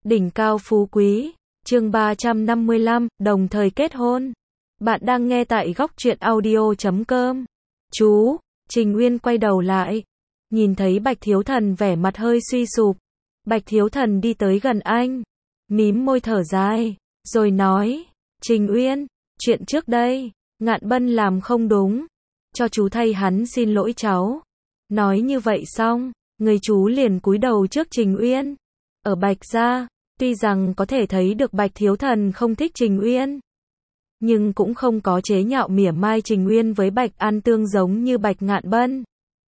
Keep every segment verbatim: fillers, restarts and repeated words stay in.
Đỉnh cao phú quý, chương ba trăm năm mươi lăm, đồng thời kết hôn. Bạn đang nghe tại góc truyện audio chấm com. Chú, Trình Uyên quay đầu lại, nhìn thấy Bạch Thiếu Thần vẻ mặt hơi suy sụp. Bạch Thiếu Thần đi tới gần anh, mím môi thở dài, rồi nói, Trình Uyên, chuyện trước đây, Ngạn Bân làm không đúng, cho chú thay hắn xin lỗi cháu. Nói như vậy xong, người chú liền cúi đầu trước Trình Uyên. Ở Bạch gia, tuy rằng có thể thấy được Bạch Thiếu Thần không thích Trình Uyên, nhưng cũng không có chế nhạo mỉa mai Trình Uyên với Bạch An Tương giống như Bạch Ngạn Bân.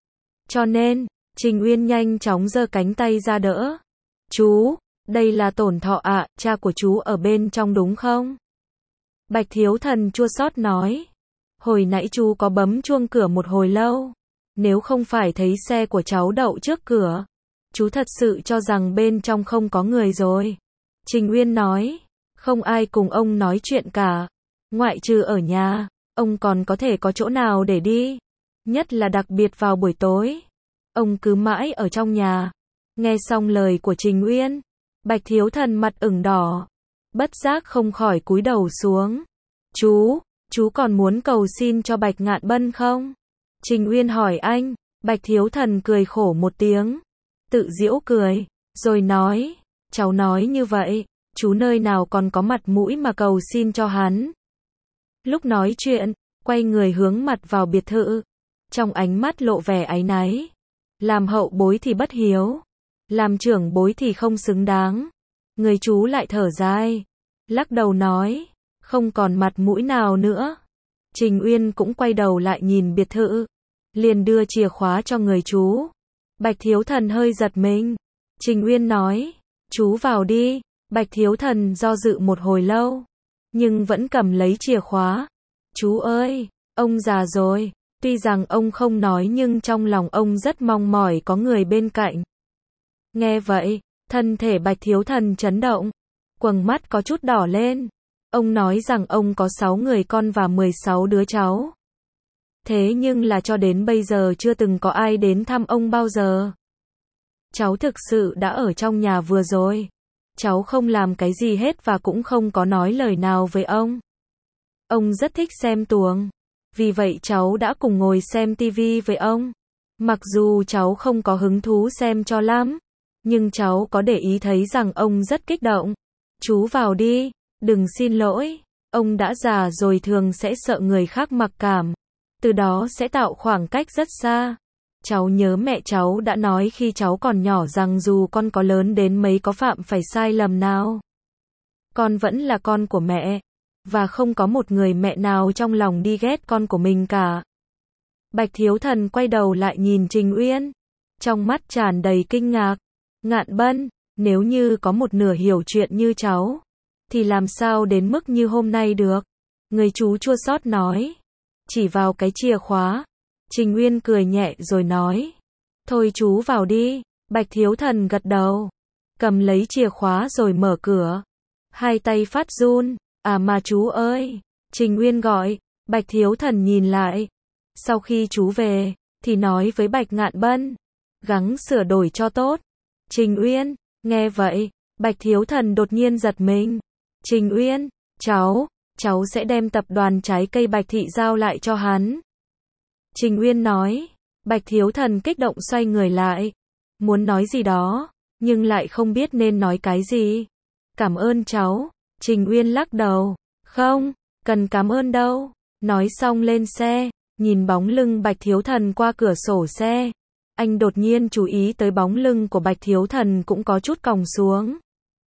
Cho nên, Trình Uyên nhanh chóng giơ cánh tay ra đỡ. Chú, đây là Tổn Thọ ạ, cha của chú ở bên trong đúng không? Bạch Thiếu Thần chua xót nói. Hồi nãy chú có bấm chuông cửa một hồi lâu. Nếu không phải thấy xe của cháu đậu trước cửa, chú thật sự cho rằng bên trong không có người rồi. Trình Uyên nói, không ai cùng ông nói chuyện cả. Ngoại trừ ở nhà, ông còn có thể có chỗ nào để đi. Nhất là đặc biệt vào buổi tối. Ông cứ mãi ở trong nhà. Nghe xong lời của Trình Uyên, Bạch Thiếu Thần mặt ửng đỏ, bất giác không khỏi cúi đầu xuống. Chú, chú còn muốn cầu xin cho Bạch Ngạn Bân không? Trình Uyên hỏi anh. Bạch Thiếu Thần cười khổ một tiếng, tự giễu cười, rồi nói, cháu nói như vậy, chú nơi nào còn có mặt mũi mà cầu xin cho hắn. Lúc nói chuyện, quay người hướng mặt vào biệt thự, trong ánh mắt lộ vẻ áy náy. Làm hậu bối thì bất hiếu, làm trưởng bối thì không xứng đáng. Người chú lại thở dài, lắc đầu nói, không còn mặt mũi nào nữa. Trình Uyên cũng quay đầu lại nhìn biệt thự, liền đưa chìa khóa cho người chú. Bạch Thiếu Thần hơi giật mình. Trình Uyên nói, chú vào đi. Bạch Thiếu Thần do dự một hồi lâu, nhưng vẫn cầm lấy chìa khóa. Chú ơi, ông già rồi. Tuy rằng ông không nói nhưng trong lòng ông rất mong mỏi có người bên cạnh. Nghe vậy, thân thể Bạch Thiếu Thần chấn động, quầng mắt có chút đỏ lên. Ông nói rằng ông có sáu người con và mười sáu đứa cháu. Thế nhưng là cho đến bây giờ chưa từng có ai đến thăm ông bao giờ. Cháu thực sự đã ở trong nhà vừa rồi. Cháu không làm cái gì hết và cũng không có nói lời nào với ông. Ông rất thích xem tuồng, vì vậy cháu đã cùng ngồi xem tivi với ông. Mặc dù cháu không có hứng thú xem cho lắm, nhưng cháu có để ý thấy rằng ông rất kích động. Chú vào đi, đừng xin lỗi. Ông đã già rồi thường sẽ sợ người khác mặc cảm, từ đó sẽ tạo khoảng cách rất xa. Cháu nhớ mẹ cháu đã nói khi cháu còn nhỏ rằng dù con có lớn đến mấy có phạm phải sai lầm nào, con vẫn là con của mẹ, và không có một người mẹ nào trong lòng đi ghét con của mình cả. Bạch Thiếu Thần quay đầu lại nhìn Trình Uyên, trong mắt tràn đầy kinh ngạc. Ngạn Bân, nếu như có một nửa hiểu chuyện như cháu, thì làm sao đến mức như hôm nay được? Người chú chua xót nói, chỉ vào cái chìa khóa. Trình Uyên cười nhẹ rồi nói, thôi chú vào đi. Bạch Thiếu Thần gật đầu, cầm lấy chìa khóa rồi mở cửa. Hai tay phát run, à mà chú ơi. Trình Uyên gọi. Bạch Thiếu Thần nhìn lại. Sau khi chú về, thì nói với Bạch Ngạn Bân, gắng sửa đổi cho tốt. Trình Uyên, nghe vậy, Bạch Thiếu Thần đột nhiên giật mình. Trình Uyên, cháu, cháu sẽ đem tập đoàn trái cây Bạch Thị giao lại cho hắn. Trình Uyên nói. Bạch Thiếu Thần kích động xoay người lại, muốn nói gì đó, nhưng lại không biết nên nói cái gì. Cảm ơn cháu. Trình Uyên lắc đầu, không, cần cảm ơn đâu. Nói xong lên xe, nhìn bóng lưng Bạch Thiếu Thần qua cửa sổ xe. Anh đột nhiên chú ý tới bóng lưng của Bạch Thiếu Thần cũng có chút còng xuống.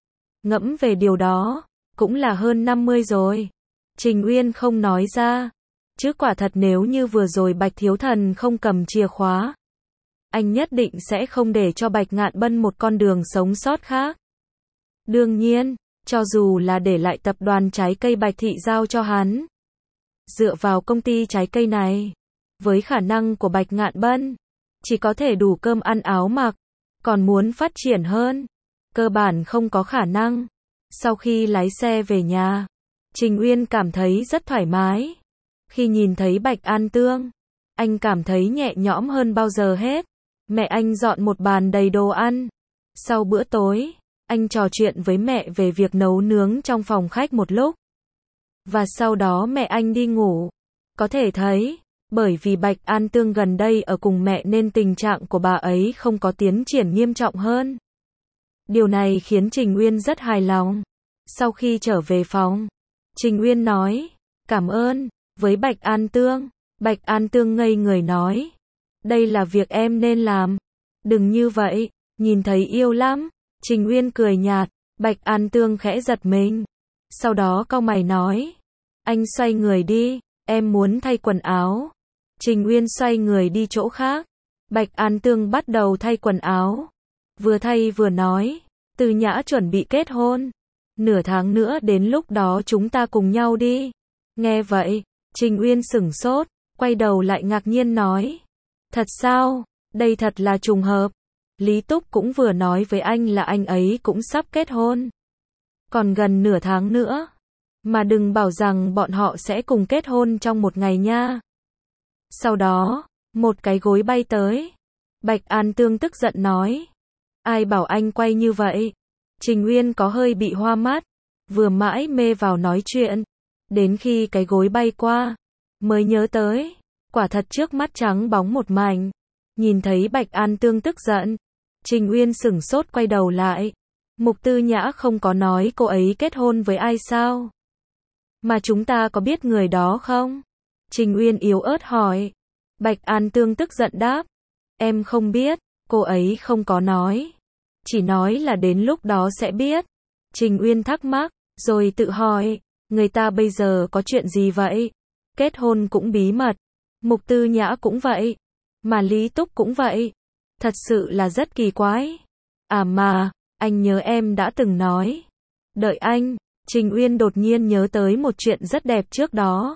Ngẫm về điều đó, cũng là hơn năm mươi rồi. Trình Uyên không nói ra, chứ quả thật nếu như vừa rồi Bạch Thiếu Thần không cầm chìa khóa, anh nhất định sẽ không để cho Bạch Ngạn Bân một con đường sống sót khác. Đương nhiên, cho dù là để lại tập đoàn trái cây Bạch Thị giao cho hắn, dựa vào công ty trái cây này, với khả năng của Bạch Ngạn Bân, chỉ có thể đủ cơm ăn áo mặc, còn muốn phát triển hơn, cơ bản không có khả năng. Sau khi lái xe về nhà, Trình Uyên cảm thấy rất thoải mái. Khi nhìn thấy Bạch An Tương, anh cảm thấy nhẹ nhõm hơn bao giờ hết. Mẹ anh dọn một bàn đầy đồ ăn. Sau bữa tối, Anh trò chuyện với mẹ về việc nấu nướng trong phòng khách một lúc. Và sau đó mẹ anh đi ngủ. Có thể thấy, bởi vì Bạch An Tương gần đây ở cùng mẹ nên tình trạng của bà ấy không có tiến triển nghiêm trọng hơn. Điều này khiến Trình Uyên rất hài lòng. Sau khi trở về phòng, Trình Uyên nói, cảm ơn, với Bạch An Tương. Bạch An Tương ngây người nói, đây là việc em nên làm. Đừng như vậy, nhìn thấy yêu lắm. Trình Uyên cười nhạt, Bạch An Tương khẽ giật mình. Sau đó cau mày nói, anh xoay người đi, em muốn thay quần áo. Trình Uyên xoay người đi chỗ khác. Bạch An Tương bắt đầu thay quần áo. Vừa thay vừa nói, Từ Nhã chuẩn bị kết hôn. Nửa tháng nữa đến lúc đó chúng ta cùng nhau đi. Nghe vậy, Trình Uyên sửng sốt, quay đầu lại ngạc nhiên nói, thật sao, đây thật là trùng hợp. Lý Túc cũng vừa nói với anh là anh ấy cũng sắp kết hôn. Còn gần nửa tháng nữa. Mà đừng bảo rằng bọn họ sẽ cùng kết hôn trong một ngày nha. Sau đó, một cái gối bay tới. Bạch An Tương tức giận nói, ai bảo anh quay như vậy. Trình Uyên có hơi bị hoa mắt, vừa mãi mê vào nói chuyện. Đến khi cái gối bay qua, mới nhớ tới, quả thật trước mắt trắng bóng một mảnh. Nhìn thấy Bạch An Tương tức giận, Trình Uyên sửng sốt quay đầu lại. Mục Tư Nhã không có nói cô ấy kết hôn với ai sao? Mà chúng ta có biết người đó không? Trình Uyên yếu ớt hỏi. Bạch An Tương tức giận đáp, em không biết, cô ấy không có nói. Chỉ nói là đến lúc đó sẽ biết. Trình Uyên thắc mắc, rồi tự hỏi, người ta bây giờ có chuyện gì vậy? Kết hôn cũng bí mật. Mục Tư Nhã cũng vậy. Mà Lý Túc cũng vậy. Thật sự là rất kỳ quái. À mà, anh nhớ em đã từng nói. Đợi anh, Trình Uyên đột nhiên nhớ tới một chuyện rất đẹp trước đó.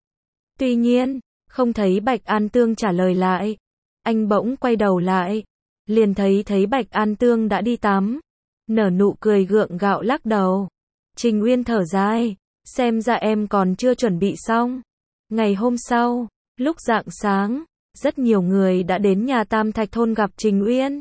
Tuy nhiên, không thấy Bạch An Tương trả lời lại. Anh bỗng quay đầu lại. Liền thấy thấy Bạch An Tương đã đi tắm. Nở nụ cười gượng gạo lắc đầu. Trình Uyên thở dài. Xem ra em còn chưa chuẩn bị xong. Ngày hôm sau, lúc rạng sáng, rất nhiều người đã đến nhà Tam Thạch Thôn gặp Trình Uyên.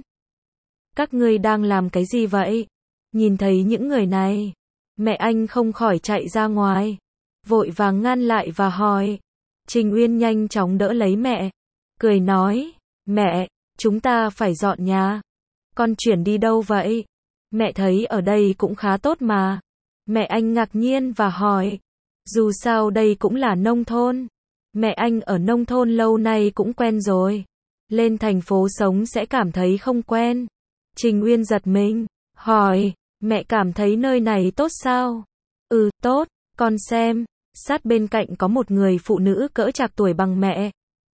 Các ngươi đang làm cái gì vậy? Nhìn thấy những người này, mẹ anh không khỏi chạy ra ngoài. Vội vàng ngăn lại và hỏi. Trình Uyên nhanh chóng đỡ lấy mẹ. Cười nói, mẹ, chúng ta phải dọn nhà. Con chuyển đi đâu vậy? Mẹ thấy ở đây cũng khá tốt mà. Mẹ anh ngạc nhiên và hỏi. Dù sao đây cũng là nông thôn. Mẹ anh ở nông thôn lâu nay cũng quen rồi. Lên thành phố sống sẽ cảm thấy không quen. Trình Uyên giật mình, hỏi, mẹ cảm thấy nơi này tốt sao? Ừ, tốt, con xem, sát bên cạnh có một người phụ nữ cỡ trạc tuổi bằng mẹ.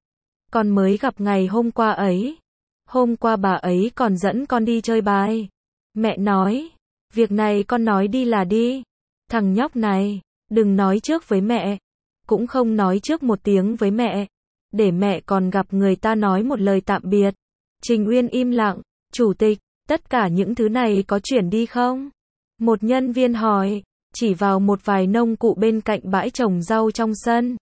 Con mới gặp ngày hôm qua ấy. Hôm qua bà ấy còn dẫn con đi chơi bài. Mẹ nói, việc này con nói đi là đi. Thằng nhóc này, đừng nói trước với mẹ. Cũng không nói trước một tiếng với mẹ. Để mẹ còn gặp người ta nói một lời tạm biệt. Trình Uyên im lặng, chủ tịch, tất cả những thứ này có chuyển đi không? Một nhân viên hỏi, chỉ vào một vài nông cụ bên cạnh bãi trồng rau trong sân.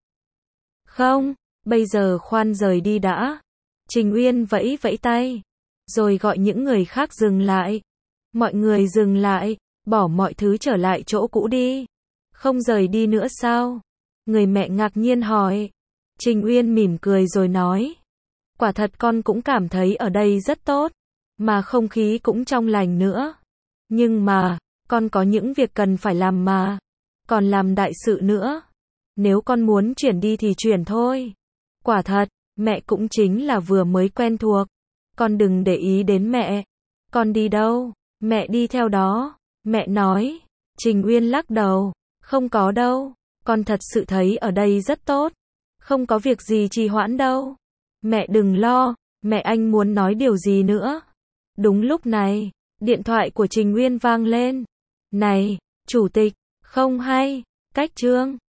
Không, bây giờ khoan rời đi đã. Trình Uyên vẫy vẫy tay, rồi gọi những người khác dừng lại. Mọi người dừng lại, bỏ mọi thứ trở lại chỗ cũ đi. Không rời đi nữa sao? Người mẹ ngạc nhiên hỏi. Trình Uyên mỉm cười rồi nói. Quả thật con cũng cảm thấy ở đây rất tốt. Mà không khí cũng trong lành nữa. Nhưng mà, con có những việc cần phải làm mà. Còn làm đại sự nữa. Nếu con muốn chuyển đi thì chuyển thôi. Quả thật, mẹ cũng chính là vừa mới quen thuộc. Con đừng để ý đến mẹ. Con đi đâu? Mẹ đi theo đó. Mẹ nói. Trình Uyên lắc đầu. Không có đâu. Con thật sự thấy ở đây rất tốt. Không có việc gì trì hoãn đâu. Mẹ đừng lo. Mẹ anh muốn nói điều gì nữa. Đúng lúc này, điện thoại của Trình Uyên vang lên. Này, chủ tịch, không hay, cách chương.